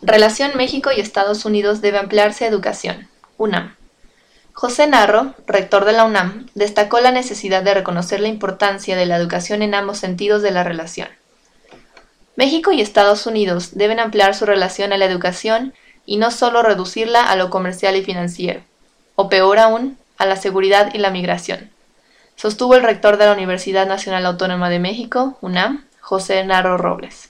Relación México y Estados Unidos debe ampliarse a educación. UNAM. José Narro, rector de la UNAM, destacó la necesidad de reconocer la importancia de la educación en ambos sentidos de la relación. México y Estados Unidos deben ampliar su relación a la educación y no solo reducirla a lo comercial y financiero, o peor aún, a la seguridad y la migración, sostuvo el rector de la Universidad Nacional Autónoma de México, UNAM, José Narro Robles.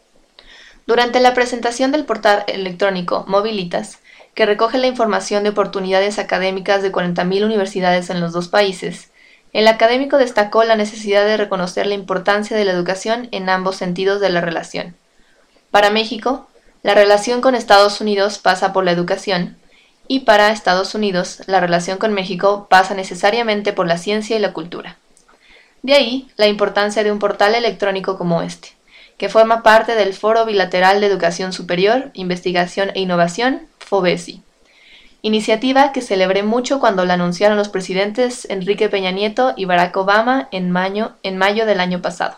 Durante la presentación del portal electrónico Mobilitas, que recoge la información de oportunidades académicas de 40.000 universidades en los dos países, el académico destacó la necesidad de reconocer la importancia de la educación en ambos sentidos de la relación. Para México, la relación con Estados Unidos pasa por la educación, y para Estados Unidos, la relación con México pasa necesariamente por la ciencia y la cultura. De ahí la importancia de un portal electrónico como este, que forma parte del Foro Bilateral de Educación Superior, Investigación e Innovación, FOBESI, iniciativa que celebré mucho cuando la anunciaron los presidentes Enrique Peña Nieto y Barack Obama en mayo del año pasado.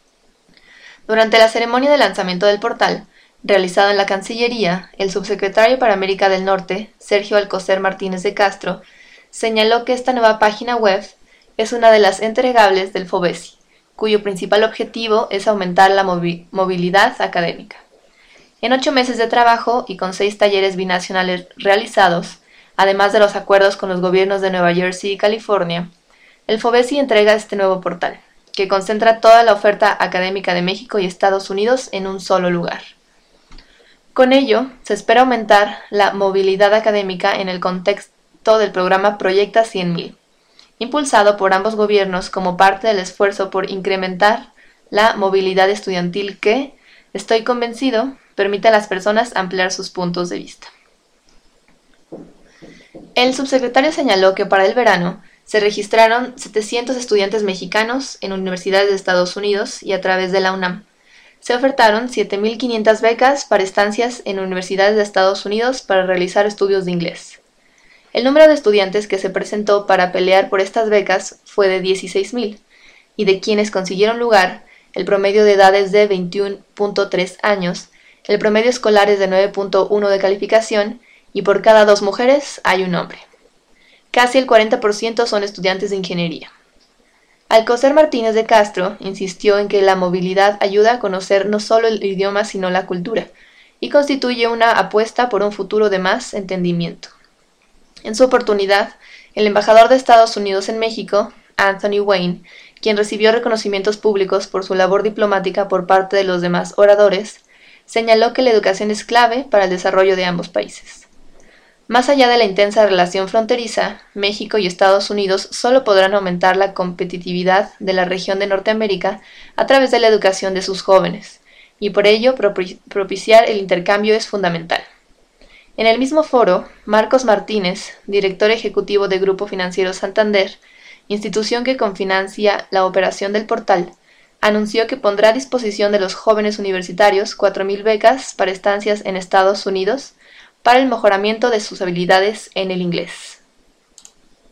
Durante la ceremonia de lanzamiento del portal, realizada en la Cancillería, el subsecretario para América del Norte, Sergio Alcocer Martínez de Castro, señaló que esta nueva página web es una de las entregables del FOBESI, cuyo principal objetivo es aumentar la movilidad académica. En 8 meses de trabajo y con 6 talleres binacionales realizados, además de los acuerdos con los gobiernos de Nueva Jersey y California, el FOBESI entrega este nuevo portal, que concentra toda la oferta académica de México y Estados Unidos en un solo lugar. Con ello, se espera aumentar la movilidad académica en el contexto del programa Proyecta 100.000, impulsado por ambos gobiernos como parte del esfuerzo por incrementar la movilidad estudiantil que, estoy convencido, permite a las personas ampliar sus puntos de vista. El subsecretario señaló que para el verano se registraron 700 estudiantes mexicanos en universidades de Estados Unidos y a través de la UNAM. Se ofertaron 7.500 becas para estancias en universidades de Estados Unidos para realizar estudios de inglés. El número de estudiantes que se presentó para pelear por estas becas fue de 16.000, y de quienes consiguieron lugar, el promedio de edad es de 21.3 años, el promedio escolar es de 9.1 de calificación, y por cada 2 mujeres hay un hombre. Casi el 40% son estudiantes de ingeniería. Alcocer Martínez de Castro insistió en que la movilidad ayuda a conocer no solo el idioma sino la cultura, y constituye una apuesta por un futuro de más entendimiento. En su oportunidad, el embajador de Estados Unidos en México, Anthony Wayne, quien recibió reconocimientos públicos por su labor diplomática por parte de los demás oradores, señaló que la educación es clave para el desarrollo de ambos países. Más allá de la intensa relación fronteriza, México y Estados Unidos solo podrán aumentar la competitividad de la región de Norteamérica a través de la educación de sus jóvenes, y por ello propiciar el intercambio es fundamental. En el mismo foro, Marcos Martínez, director ejecutivo de Grupo Financiero Santander, institución que confinancia la operación del portal, anunció que pondrá a disposición de los jóvenes universitarios 4.000 becas para estancias en Estados Unidos para el mejoramiento de sus habilidades en el inglés.